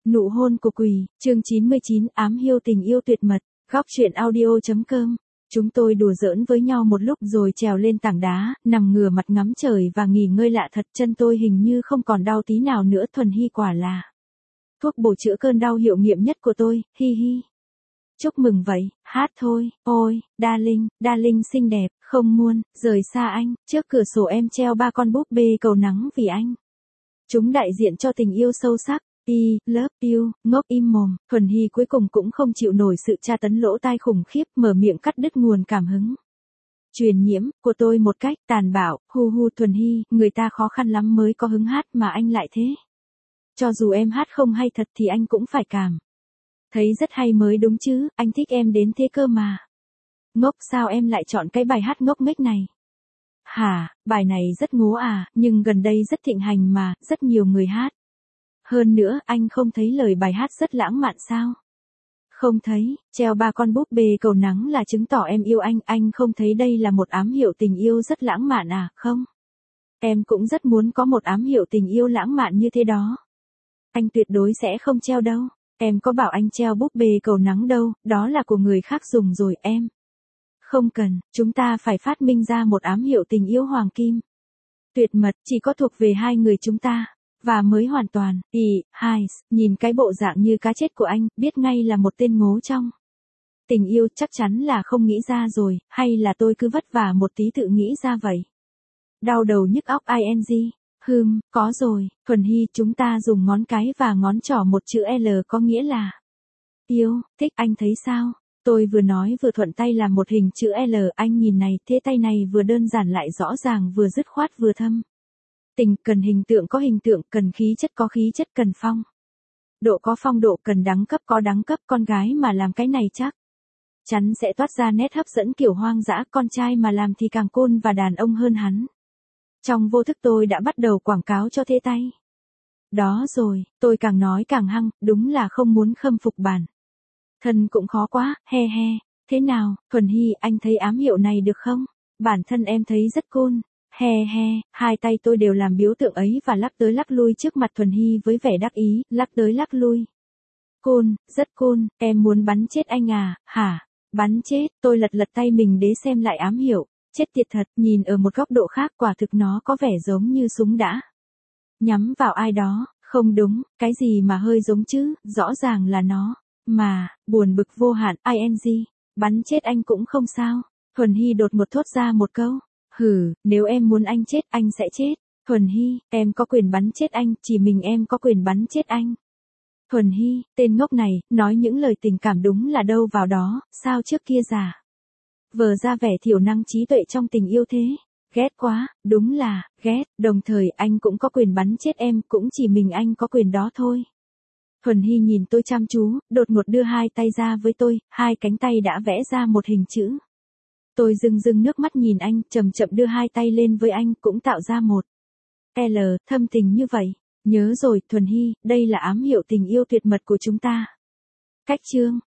Nụ hôn của quỷ, chương 99, ám hiêu tình yêu tuyệt mật, góc truyện audio.com. Chúng tôi đùa giỡn với nhau một lúc rồi trèo lên tảng đá, nằm ngửa mặt ngắm trời và nghỉ ngơi lạ thật, chân tôi hình như không còn đau tí nào nữa. Thuần Hy quả là thuốc bổ chữa cơn đau hiệu nghiệm nhất của tôi, hi hi. Chúc mừng vậy, hát thôi, ôi, darling xinh đẹp, không muốn rời xa anh, trước cửa sổ em treo 3 con búp bê cầu nắng vì anh. Chúng đại diện cho tình yêu sâu sắc. I love you, ngốc im mồm. Thuần Hy cuối cùng cũng không chịu nổi sự tra tấn lỗ tai khủng khiếp, mở miệng cắt đứt nguồn cảm hứng truyền nhiễm của tôi một cách tàn bạo. Hu Thuần Hy, người ta khó khăn lắm mới có hứng hát mà anh lại thế. Cho dù em hát không hay thật thì anh cũng phải cảm thấy rất hay mới đúng chứ, anh thích em đến thế cơ mà. Ngốc, sao em lại chọn cái bài hát ngốc nghếch này? Hả, bài này rất ngố à, nhưng gần đây rất thịnh hành mà, rất nhiều người hát. Hơn nữa, anh không thấy lời bài hát rất lãng mạn sao? Không thấy, treo 3 con búp bê cầu nắng là chứng tỏ em yêu anh không thấy đây là một ám hiệu tình yêu rất lãng mạn à, không? Em cũng rất muốn có một ám hiệu tình yêu lãng mạn như thế đó. Anh tuyệt đối sẽ không treo đâu, em có bảo anh treo búp bê cầu nắng đâu, đó là của người khác dùng rồi em. Không cần, chúng ta phải phát minh ra một ám hiệu tình yêu hoàng kim. Tuyệt mật, chỉ có thuộc về hai người chúng ta. Và mới hoàn toàn, nhìn cái bộ dạng như cá chết của anh, biết ngay là một tên ngố trong tình yêu, chắc chắn là không nghĩ ra rồi, hay là tôi cứ vất vả một tí tự nghĩ ra vậy. Đau đầu nhức óc có rồi, Thuần Hy, chúng ta dùng ngón cái và ngón trỏ một chữ L có nghĩa là yêu, thích, anh thấy sao? Tôi vừa nói vừa thuận tay làm một hình chữ L, anh nhìn này, thế tay này vừa đơn giản lại rõ ràng, vừa dứt khoát vừa thâm tình, cần hình tượng có hình tượng, cần khí chất có khí chất, cần phong độ có phong độ, cần đẳng cấp có đẳng cấp. Con gái mà làm cái này chắc chắn sẽ toát ra nét hấp dẫn kiểu hoang dã, con trai mà làm thì càng cool và đàn ông hơn hắn. Trong vô thức tôi đã bắt đầu quảng cáo cho thế tay. Đó rồi, tôi càng nói càng hăng, đúng là không muốn khâm phục bản thân cũng khó quá, he. Thế nào, Thuần Hy, anh thấy ám hiệu này được không? Bản thân em thấy rất cool. He, hai tay tôi đều làm biểu tượng ấy và lắc tới lắc lui trước mặt Thuần Hy với vẻ đắc ý, lắc tới lắc lui. Cool, rất cool, em muốn bắn chết anh à, hả? Bắn chết, tôi lật tay mình để xem lại ám hiệu, chết tiệt thật, nhìn ở một góc độ khác quả thực nó có vẻ giống như súng đã nhắm vào ai đó, không đúng, cái gì mà hơi giống chứ, rõ ràng là nó, mà, buồn bực vô hạn, bắn chết anh cũng không sao. Thuần Hy đột ngột thốt ra một câu. Nếu em muốn anh chết, anh sẽ chết. Thuần Hy, em có quyền bắn chết anh, chỉ mình em có quyền bắn chết anh. Thuần Hy, tên ngốc này, nói những lời tình cảm đúng là đâu vào đó, sao trước kia giả vờ ra vẻ thiểu năng trí tuệ trong tình yêu thế. Ghét quá, đúng là, ghét, đồng thời anh cũng có quyền bắn chết em, cũng chỉ mình anh có quyền đó thôi. Thuần Hy nhìn tôi chăm chú, đột ngột đưa hai tay ra với tôi, hai cánh tay đã vẽ ra một hình chữ. Tôi rưng nước mắt nhìn anh, chậm đưa hai tay lên với anh, cũng tạo ra một L, thâm tình như vậy. Nhớ rồi, Thuần Hy, đây là ám hiệu tình yêu tuyệt mật của chúng ta. Cách chương